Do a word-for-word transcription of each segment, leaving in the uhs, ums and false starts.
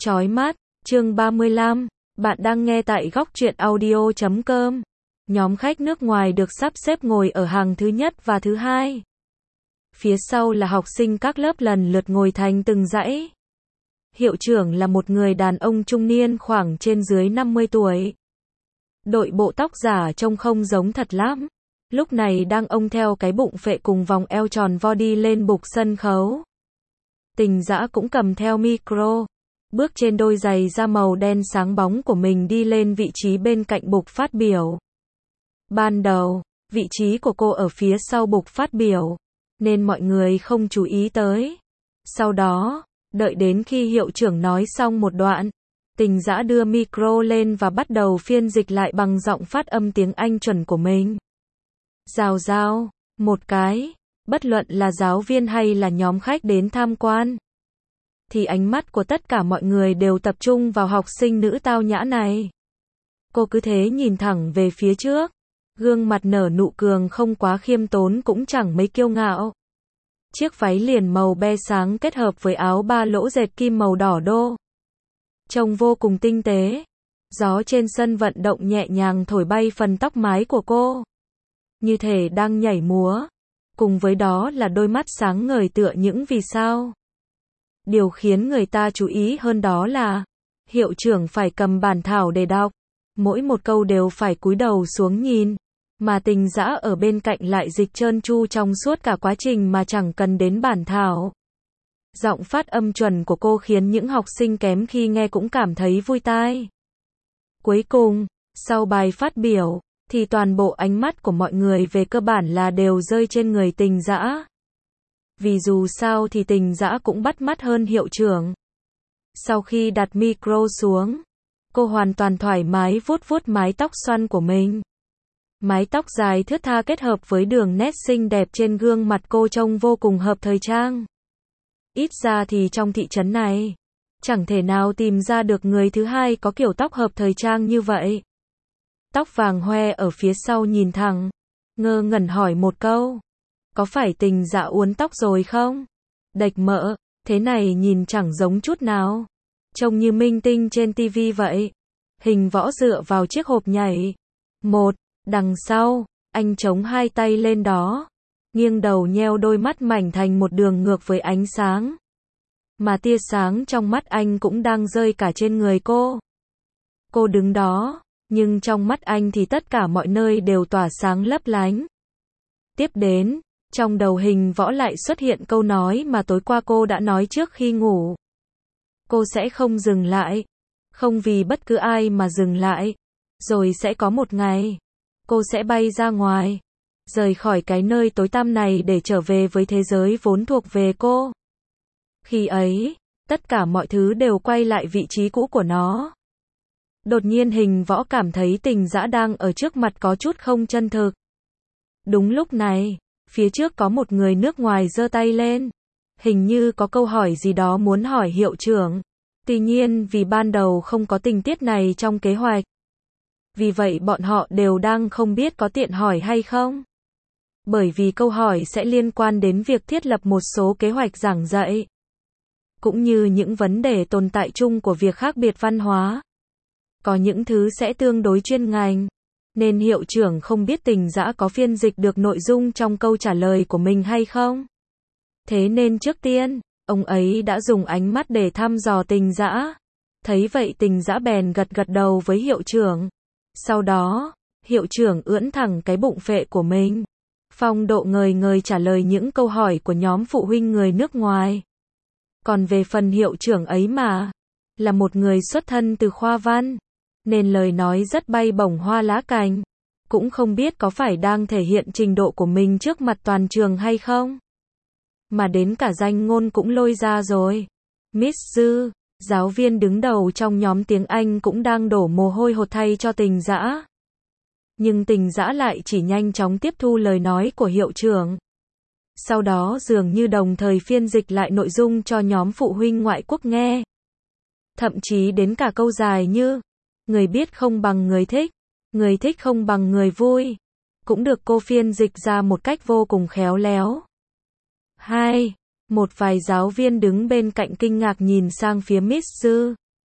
Chói mắt, chương ba mươi lăm, bạn đang nghe tại góc truyện audio chấm com. Nhóm khách nước ngoài được sắp xếp ngồi ở hàng thứ nhất và thứ hai. Phía sau là học sinh các lớp lần lượt ngồi thành từng dãy. Hiệu trưởng là một người đàn ông trung niên khoảng trên dưới năm mươi tuổi. Đội bộ tóc giả trông không giống thật lắm. Lúc này đang ông theo cái bụng phệ cùng vòng eo tròn vo đi lên bục sân khấu. Tình Dã cũng cầm theo micro, bước trên đôi giày da màu đen sáng bóng của mình đi lên vị trí bên cạnh bục phát biểu. Ban đầu, vị trí của cô ở phía sau bục phát biểu, nên mọi người không chú ý tới. Sau đó, đợi đến khi hiệu trưởng nói xong một đoạn, Tình Dã đưa micro lên và bắt đầu phiên dịch lại bằng giọng phát âm tiếng Anh chuẩn của mình. Rào rào, một cái, bất luận là giáo viên hay là nhóm khách đến tham quan, thì ánh mắt của tất cả mọi người đều tập trung vào học sinh nữ tao nhã này. Cô cứ thế nhìn thẳng về phía trước, gương mặt nở nụ cười không quá khiêm tốn cũng chẳng mấy kiêu ngạo. Chiếc váy liền màu be sáng kết hợp với áo ba lỗ dệt kim màu đỏ đô, trông vô cùng tinh tế. Gió trên sân vận động nhẹ nhàng thổi bay phần tóc mái của cô, như thể đang nhảy múa. Cùng với đó là đôi mắt sáng ngời tựa những vì sao. Điều khiến người ta chú ý hơn đó là hiệu trưởng phải cầm bản thảo để đọc, mỗi một câu đều phải cúi đầu xuống nhìn, mà Tình Dã ở bên cạnh lại dịch trơn tru trong suốt cả quá trình mà chẳng cần đến bản thảo. Giọng phát âm chuẩn của cô khiến những học sinh kém khi nghe cũng cảm thấy vui tai. Cuối cùng, sau bài phát biểu, thì toàn bộ ánh mắt của mọi người về cơ bản là đều rơi trên người Tình Dã. Vì dù sao thì Tình Dã cũng bắt mắt hơn hiệu trưởng. Sau khi đặt micro xuống, cô hoàn toàn thoải mái vuốt vuốt mái tóc xoăn của mình. Mái tóc dài thướt tha kết hợp với đường nét xinh đẹp trên gương mặt cô trông vô cùng hợp thời trang. Ít ra thì trong thị trấn này, chẳng thể nào tìm ra được người thứ hai có kiểu tóc hợp thời trang như vậy. Tóc vàng hoe ở phía sau nhìn thẳng, ngơ ngẩn hỏi một câu. Có phải Tình Dã uốn tóc rồi không? Đệch mỡ, thế này nhìn chẳng giống chút nào. Trông như minh tinh trên tivi vậy. Hình võ dựa vào chiếc hộp nhảy. Một, đằng sau, anh chống hai tay lên đó. Nghiêng đầu nheo đôi mắt mảnh thành một đường ngược với ánh sáng. Mà tia sáng trong mắt anh cũng đang rơi cả trên người cô. Cô đứng đó, nhưng trong mắt anh thì tất cả mọi nơi đều tỏa sáng lấp lánh. Tiếp đến, trong đầu Hình Võ lại xuất hiện câu nói mà tối qua cô đã nói trước khi ngủ. Cô sẽ không dừng lại, không vì bất cứ ai mà dừng lại. Rồi sẽ có một ngày, cô sẽ bay ra ngoài, rời khỏi cái nơi tối tăm này để trở về với thế giới vốn thuộc về cô. Khi ấy, tất cả mọi thứ đều quay lại vị trí cũ của nó. Đột nhiên Hình Võ cảm thấy Tình Dã đang ở trước mặt có chút không chân thực. Đúng lúc này, phía trước có một người nước ngoài giơ tay lên. Hình như có câu hỏi gì đó muốn hỏi hiệu trưởng. Tuy nhiên vì ban đầu không có tình tiết này trong kế hoạch. Vì vậy bọn họ đều đang không biết có tiện hỏi hay không. Bởi vì câu hỏi sẽ liên quan đến việc thiết lập một số kế hoạch giảng dạy. Cũng như những vấn đề tồn tại chung của việc khác biệt văn hóa. Có những thứ sẽ tương đối chuyên ngành. Nên hiệu trưởng không biết Tình Dã có phiên dịch được nội dung trong câu trả lời của mình hay không. Thế nên trước tiên, ông ấy đã dùng ánh mắt để thăm dò Tình Dã. Thấy vậy Tình Dã bèn gật gật đầu với hiệu trưởng. Sau đó, hiệu trưởng ưỡn thẳng cái bụng phệ của mình. Phong độ ngời ngời trả lời những câu hỏi của nhóm phụ huynh người nước ngoài. Còn về phần hiệu trưởng ấy mà, là một người xuất thân từ khoa văn, nên lời nói rất bay bổng hoa lá cành. Cũng không biết có phải đang thể hiện trình độ của mình trước mặt toàn trường hay không. Mà đến cả danh ngôn cũng lôi ra rồi. Miss Dư, giáo viên đứng đầu trong nhóm tiếng Anh cũng đang đổ mồ hôi hột thay cho Tình Dã. Nhưng Tình Dã lại chỉ nhanh chóng tiếp thu lời nói của hiệu trưởng. Sau đó dường như đồng thời phiên dịch lại nội dung cho nhóm phụ huynh ngoại quốc nghe. Thậm chí đến cả câu dài như người biết không bằng người thích, người thích không bằng người vui, cũng được cô phiên dịch ra một cách vô cùng khéo léo. Hai, một vài giáo viên đứng bên cạnh kinh ngạc nhìn sang phía Miss Dư.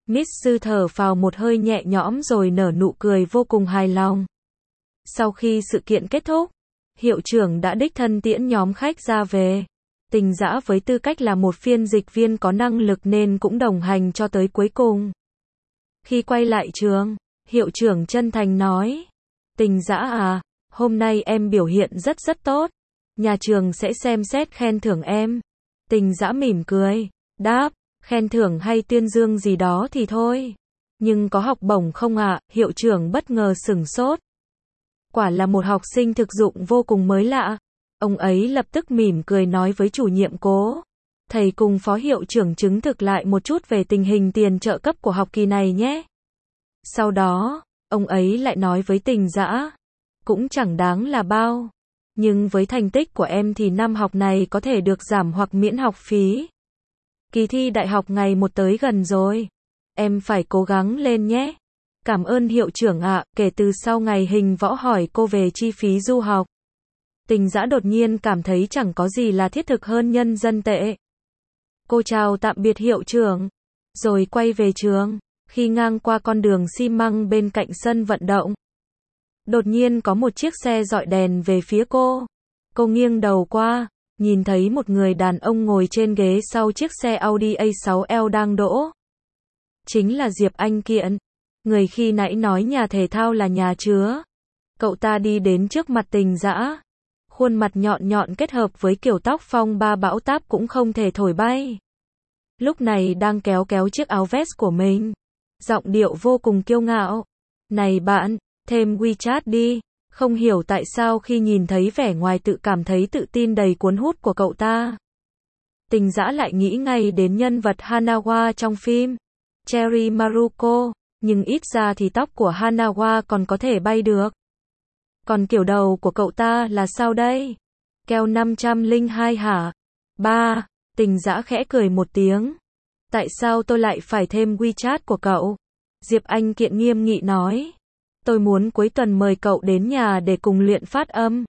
Miss Sư thở phào một hơi nhẹ nhõm rồi nở nụ cười vô cùng hài lòng. Sau khi sự kiện kết thúc, hiệu trưởng đã đích thân tiễn nhóm khách ra về. Tình Dã với tư cách là một phiên dịch viên có năng lực nên cũng đồng hành cho tới cuối cùng. Khi quay lại trường, hiệu trưởng chân thành nói: Tình Dã à, hôm nay em biểu hiện rất rất tốt. Nhà trường sẽ xem xét khen thưởng em. Tình Dã mỉm cười, đáp: Khen thưởng hay tuyên dương gì đó thì thôi. Nhưng có học bổng không ạ? Hiệu trưởng bất ngờ sửng sốt. Quả là một học sinh thực dụng vô cùng mới lạ. Ông ấy lập tức mỉm cười nói với chủ nhiệm Cố. Thầy cùng phó hiệu trưởng chứng thực lại một chút về tình hình tiền trợ cấp của học kỳ này nhé. Sau đó, ông ấy lại nói với Tình Dã. Cũng chẳng đáng là bao. Nhưng với thành tích của em thì năm học này có thể được giảm hoặc miễn học phí. Kỳ thi đại học ngày một tới gần rồi. Em phải cố gắng lên nhé. Cảm ơn hiệu trưởng ạ. Kể từ sau ngày Hình Võ hỏi cô về chi phí du học, Tình Dã đột nhiên cảm thấy chẳng có gì là thiết thực hơn nhân dân tệ. Cô chào tạm biệt hiệu trưởng, rồi quay về trường. Khi ngang qua con đường xi măng bên cạnh sân vận động, đột nhiên có một chiếc xe dọi đèn về phía cô. Cô nghiêng đầu qua, nhìn thấy một người đàn ông ngồi trên ghế sau chiếc xe Audi A sáu L đang đỗ. Chính là Diệp Anh Kiện, người khi nãy nói nhà thể thao là nhà chứa. Cậu ta đi đến trước mặt Tình Dã. Khuôn mặt nhọn nhọn kết hợp với kiểu tóc phong ba bão táp cũng không thể thổi bay. Lúc này đang kéo kéo chiếc áo vest của mình. Giọng điệu vô cùng kiêu ngạo. Này bạn, thêm WeChat đi. Không hiểu tại sao khi nhìn thấy vẻ ngoài tự cảm thấy tự tin đầy cuốn hút của cậu ta, Tình Dã lại nghĩ ngay đến nhân vật Hanawa trong phim Cherry Maruko, nhưng ít ra thì tóc của Hanawa còn có thể bay được. Còn kiểu đầu của cậu ta là sao đây? Keo năm trăm lẻ hai hả? Ba, Tình Dã khẽ cười một tiếng. Tại sao tôi lại phải thêm WeChat của cậu? Diệp Anh Kiện nghiêm nghị nói. Tôi muốn cuối tuần mời cậu đến nhà để cùng luyện phát âm.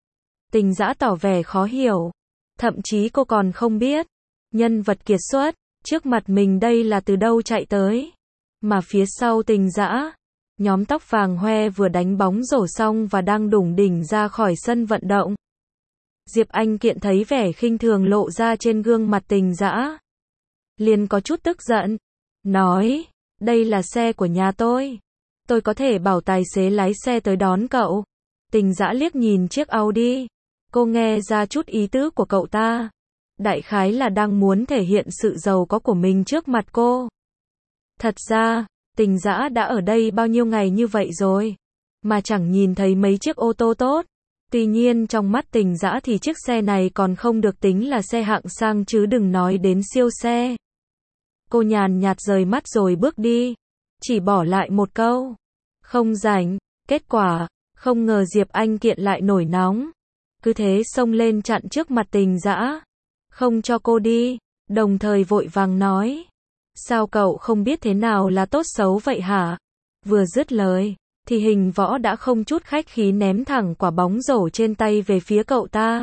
Tình Dã tỏ vẻ khó hiểu. Thậm chí cô còn không biết. Nhân vật kiệt xuất, trước mặt mình đây là từ đâu chạy tới. Mà phía sau Tình Dã, nhóm tóc vàng hoe vừa đánh bóng rổ xong và đang đủng đỉnh ra khỏi sân vận động. Diệp Anh Kiện thấy vẻ khinh thường lộ ra trên gương mặt Tình Dã, liền có chút tức giận. Nói, đây là xe của nhà tôi. Tôi có thể bảo tài xế lái xe tới đón cậu. Tình Dã liếc nhìn chiếc Audi. Cô nghe ra chút ý tứ của cậu ta. Đại khái là đang muốn thể hiện sự giàu có của mình trước mặt cô. Thật ra, Tình Dã đã ở đây bao nhiêu ngày như vậy rồi, mà chẳng nhìn thấy mấy chiếc ô tô tốt. Tuy nhiên trong mắt Tình Dã thì chiếc xe này còn không được tính là xe hạng sang chứ đừng nói đến siêu xe. Cô nhàn nhạt rời mắt rồi bước đi, chỉ bỏ lại một câu: không rảnh. Kết quả, không ngờ Diệp Anh Kiện lại nổi nóng. Cứ thế xông lên chặn trước mặt Tình Dã, không cho cô đi, đồng thời vội vàng nói. Sao cậu không biết thế nào là tốt xấu vậy hả? Vừa dứt lời, thì Hình Võ đã không chút khách khí ném thẳng quả bóng rổ trên tay về phía cậu ta.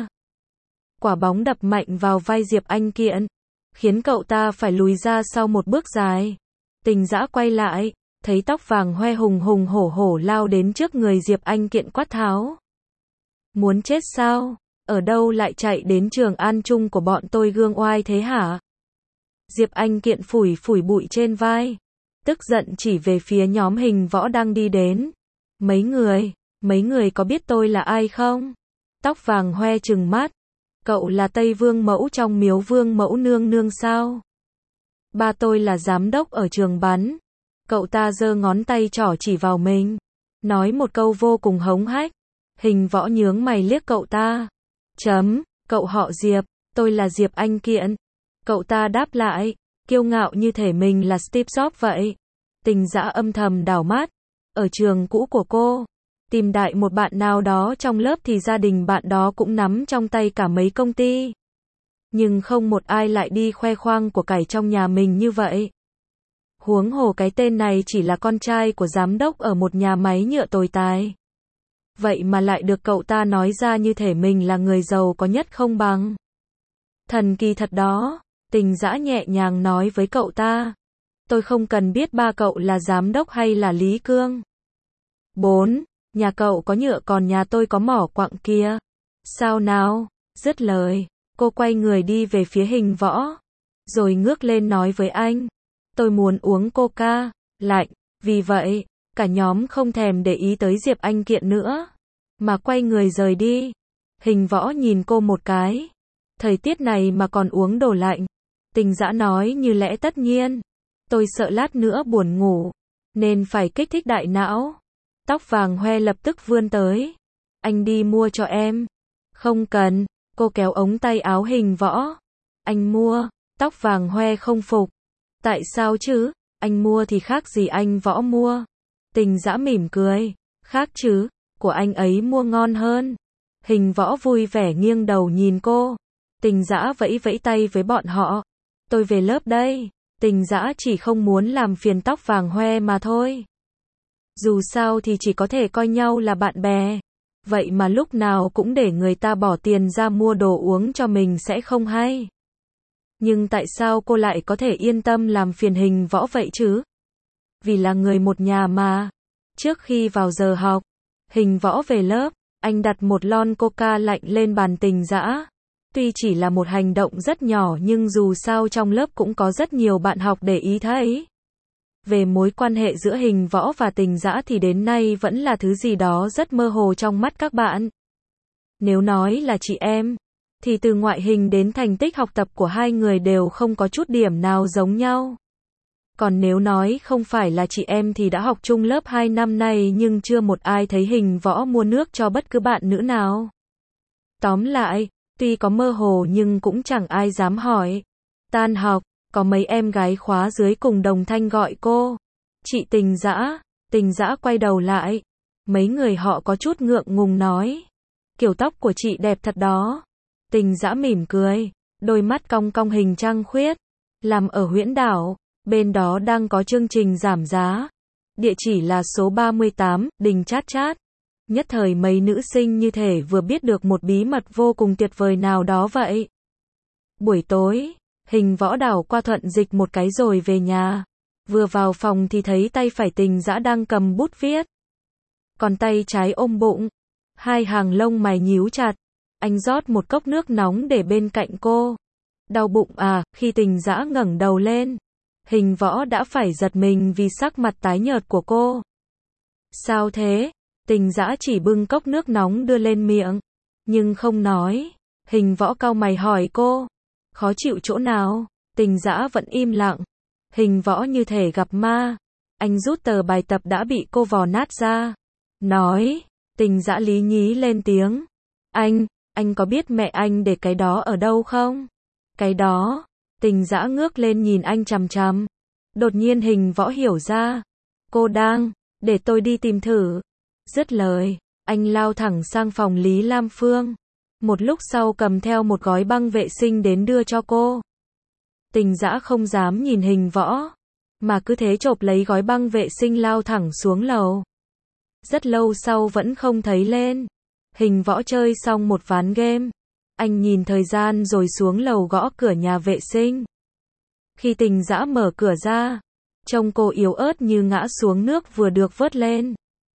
Quả bóng đập mạnh vào vai Diệp Anh Kiện, khiến cậu ta phải lùi ra sau một bước dài. Tình Dã quay lại, thấy tóc vàng hoe hùng hùng hổ hổ lao đến trước người Diệp Anh Kiện quát tháo. Muốn chết sao? Ở đâu lại chạy đến trường An Trung của bọn tôi gương oai thế hả? Diệp Anh Kiện phủi phủi bụi trên vai, tức giận chỉ về phía nhóm Hình Võ đang đi đến. Mấy người, mấy người có biết tôi là ai không? Tóc vàng hoe trừng mắt. Cậu là Tây Vương Mẫu trong Miếu Vương Mẫu Nương Nương sao? Ba tôi là giám đốc ở trường bắn. Cậu ta giơ ngón tay trỏ chỉ vào mình, nói một câu vô cùng hống hách. Hình Võ nhướng mày liếc cậu ta. Chấm, cậu họ Diệp, tôi là Diệp Anh Kiện. Cậu ta đáp lại, kiêu ngạo như thể mình là Steve Jobs vậy. Tình Dã âm thầm đảo mắt. Ở trường cũ của cô, tìm đại một bạn nào đó trong lớp thì gia đình bạn đó cũng nắm trong tay cả mấy công ty. Nhưng không một ai lại đi khoe khoang của cải trong nhà mình như vậy. Huống hồ cái tên này chỉ là con trai của giám đốc ở một nhà máy nhựa tồi tài. Vậy mà lại được cậu ta nói ra như thể mình là người giàu có nhất không bằng. Thần kỳ thật đó, Tình Dã nhẹ nhàng nói với cậu ta. Tôi không cần biết ba cậu là giám đốc hay là Lý Cương. bốn. Nhà cậu có nhựa còn nhà tôi có mỏ quặng kia. Sao nào? Dứt lời, cô quay người đi về phía Hình Võ. Rồi ngước lên nói với anh. Tôi muốn uống coca, lạnh. Vì vậy, cả nhóm không thèm để ý tới Diệp Anh Kiện nữa. Mà quay người rời đi. Hình Võ nhìn cô một cái. Thời tiết này mà còn uống đồ lạnh. Tình Dã nói như lẽ tất nhiên. Tôi sợ lát nữa buồn ngủ. Nên phải kích thích đại não. Tóc vàng hoe lập tức vươn tới. Anh đi mua cho em. Không cần. Cô kéo ống tay áo Hình Võ. Anh mua. Tóc vàng hoe không phục. Tại sao chứ? Anh mua thì khác gì anh Võ mua. Tình Dã mỉm cười. Khác chứ. Của anh ấy mua ngon hơn. Hình Võ vui vẻ nghiêng đầu nhìn cô. Tình Dã vẫy vẫy tay với bọn họ. Tôi về lớp đây. Tình Dã chỉ không muốn làm phiền tóc vàng hoe mà thôi. Dù sao thì chỉ có thể coi nhau là bạn bè. Vậy mà lúc nào cũng để người ta bỏ tiền ra mua đồ uống cho mình sẽ không hay. Nhưng tại sao cô lại có thể yên tâm làm phiền Hình Võ vậy chứ? Vì là người một nhà mà. Trước khi vào giờ học, Hình Võ về lớp, anh đặt một lon coca lạnh lên bàn Tình Dã. Tuy chỉ là một hành động rất nhỏ nhưng dù sao trong lớp cũng có rất nhiều bạn học để ý thấy. Về mối quan hệ giữa Hình Võ và Tình Dã thì đến nay vẫn là thứ gì đó rất mơ hồ trong mắt các bạn. Nếu nói là chị em, thì từ ngoại hình đến thành tích học tập của hai người đều không có chút điểm nào giống nhau. Còn nếu nói không phải là chị em thì đã học chung lớp hai năm nay nhưng chưa một ai thấy Hình Võ mua nước cho bất cứ bạn nữ nào. Tóm lại, tuy có mơ hồ nhưng cũng chẳng ai dám hỏi. Tan học, có mấy em gái khóa dưới cùng đồng thanh gọi cô. Chị Tình Dã. Tình Dã quay đầu lại. Mấy người họ có chút ngượng ngùng nói. Kiểu tóc của chị đẹp thật đó. Tình Dã mỉm cười. Đôi mắt cong cong hình trăng khuyết. Làm ở Huyễn Đảo. Bên đó đang có chương trình giảm giá. Địa chỉ là số ba mươi tám, Đình Chát Chát. Nhất thời mấy nữ sinh như thể vừa biết được một bí mật vô cùng tuyệt vời nào đó vậy. Buổi tối, Hình Võ đảo qua Thuận Dịch một cái rồi về nhà. Vừa vào phòng thì thấy tay phải Tình Dã đang cầm bút viết. Còn tay trái ôm bụng. Hai hàng lông mày nhíu chặt. Anh rót một cốc nước nóng để bên cạnh cô. Đau bụng à? Khi Tình Dã ngẩng đầu lên, Hình Võ đã phải giật mình vì sắc mặt tái nhợt của cô. Sao thế? Tình Dã chỉ bưng cốc nước nóng đưa lên miệng, nhưng không nói. Hình Võ cau mày hỏi cô. Khó chịu chỗ nào? Tình Dã vẫn im lặng. Hình Võ như thể gặp ma. Anh rút tờ bài tập đã bị cô vò nát ra. Nói. Tình Dã lý nhí lên tiếng. Anh, anh có biết mẹ anh để cái đó ở đâu không? Cái đó. Tình Dã ngước lên nhìn anh chằm chằm. Đột nhiên Hình Võ hiểu ra. Cô đang, để tôi đi tìm thử. Dứt lời, anh lao thẳng sang phòng Lý Lam Phương. Một lúc sau cầm theo một gói băng vệ sinh đến đưa cho cô. Tình Dã không dám nhìn Hình Võ, mà cứ thế chộp lấy gói băng vệ sinh lao thẳng xuống lầu. Rất lâu sau vẫn không thấy lên. Hình Võ chơi xong một ván game. Anh nhìn thời gian rồi xuống lầu gõ cửa nhà vệ sinh. Khi Tình Dã mở cửa ra, trông cô yếu ớt như ngã xuống nước vừa được vớt lên.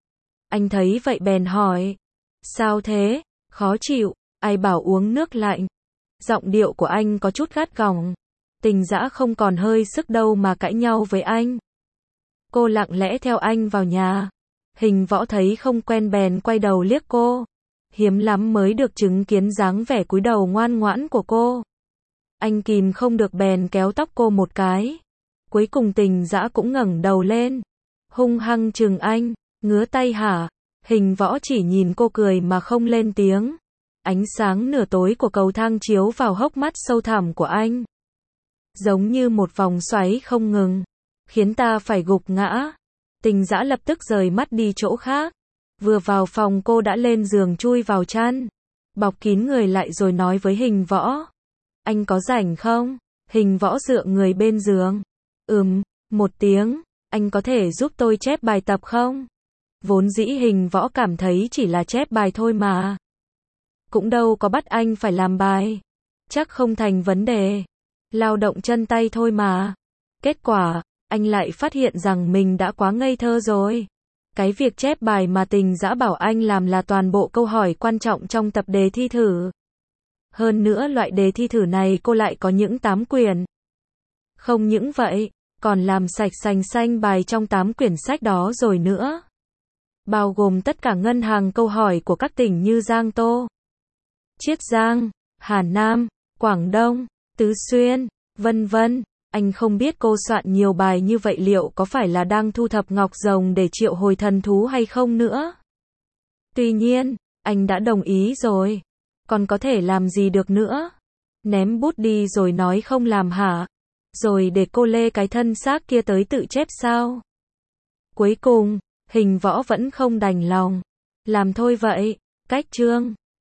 Anh thấy vậy bèn hỏi. Sao thế? Khó chịu, ai bảo uống nước lạnh? Giọng điệu của anh có chút gắt gỏng. Tình Dã không còn hơi sức đâu mà cãi nhau với anh. Cô lặng lẽ theo anh vào nhà. Hình Võ thấy không quen bèn quay đầu liếc cô. Hiếm lắm mới được chứng kiến dáng vẻ cúi đầu ngoan ngoãn của cô. Anh kìm không được bèn kéo tóc cô một cái. Cuối cùng Tình Dã cũng ngẩng đầu lên. Hung hăng chừng anh. Ngứa tay hả? Hình Võ chỉ nhìn cô cười mà không lên tiếng. Ánh sáng nửa tối của cầu thang chiếu vào hốc mắt sâu thẳm của anh. Giống như một vòng xoáy không ngừng. Khiến ta phải gục ngã. Tình Dã lập tức rời mắt đi chỗ khác. Vừa vào phòng cô đã lên giường chui vào chăn. Bọc kín người lại rồi nói với Hình Võ. Anh có rảnh không? Hình Võ dựa người bên giường. Ừm, một tiếng. Anh có thể giúp tôi chép bài tập không? Vốn dĩ Hình Võ cảm thấy chỉ là chép bài thôi mà. Cũng đâu có bắt anh phải làm bài. Chắc không thành vấn đề. Lao động chân tay thôi mà. Kết quả, anh lại phát hiện rằng mình đã quá ngây thơ rồi. Cái việc chép bài mà Tình Dã bảo anh làm là toàn bộ câu hỏi quan trọng trong tập đề thi thử. Hơn nữa loại đề thi thử này cô lại có những tám quyển. Không những vậy, còn làm sạch sành xanh bài trong tám quyển sách đó rồi nữa. Bao gồm tất cả ngân hàng câu hỏi của các tỉnh như Giang Tô, Chiết Giang, Hà Nam, Quảng Đông, Tứ Xuyên, vân vân. Anh không biết cô soạn nhiều bài như vậy liệu có phải là đang thu thập ngọc rồng để triệu hồi thần thú hay không nữa. Tuy nhiên, anh đã đồng ý rồi. Còn có thể làm gì được nữa? Ném bút đi rồi nói không làm hả? Rồi để cô Lê cái thân xác kia tới tự chép sao? Cuối cùng, Hình Võ vẫn không đành lòng. Làm thôi vậy. Cách chương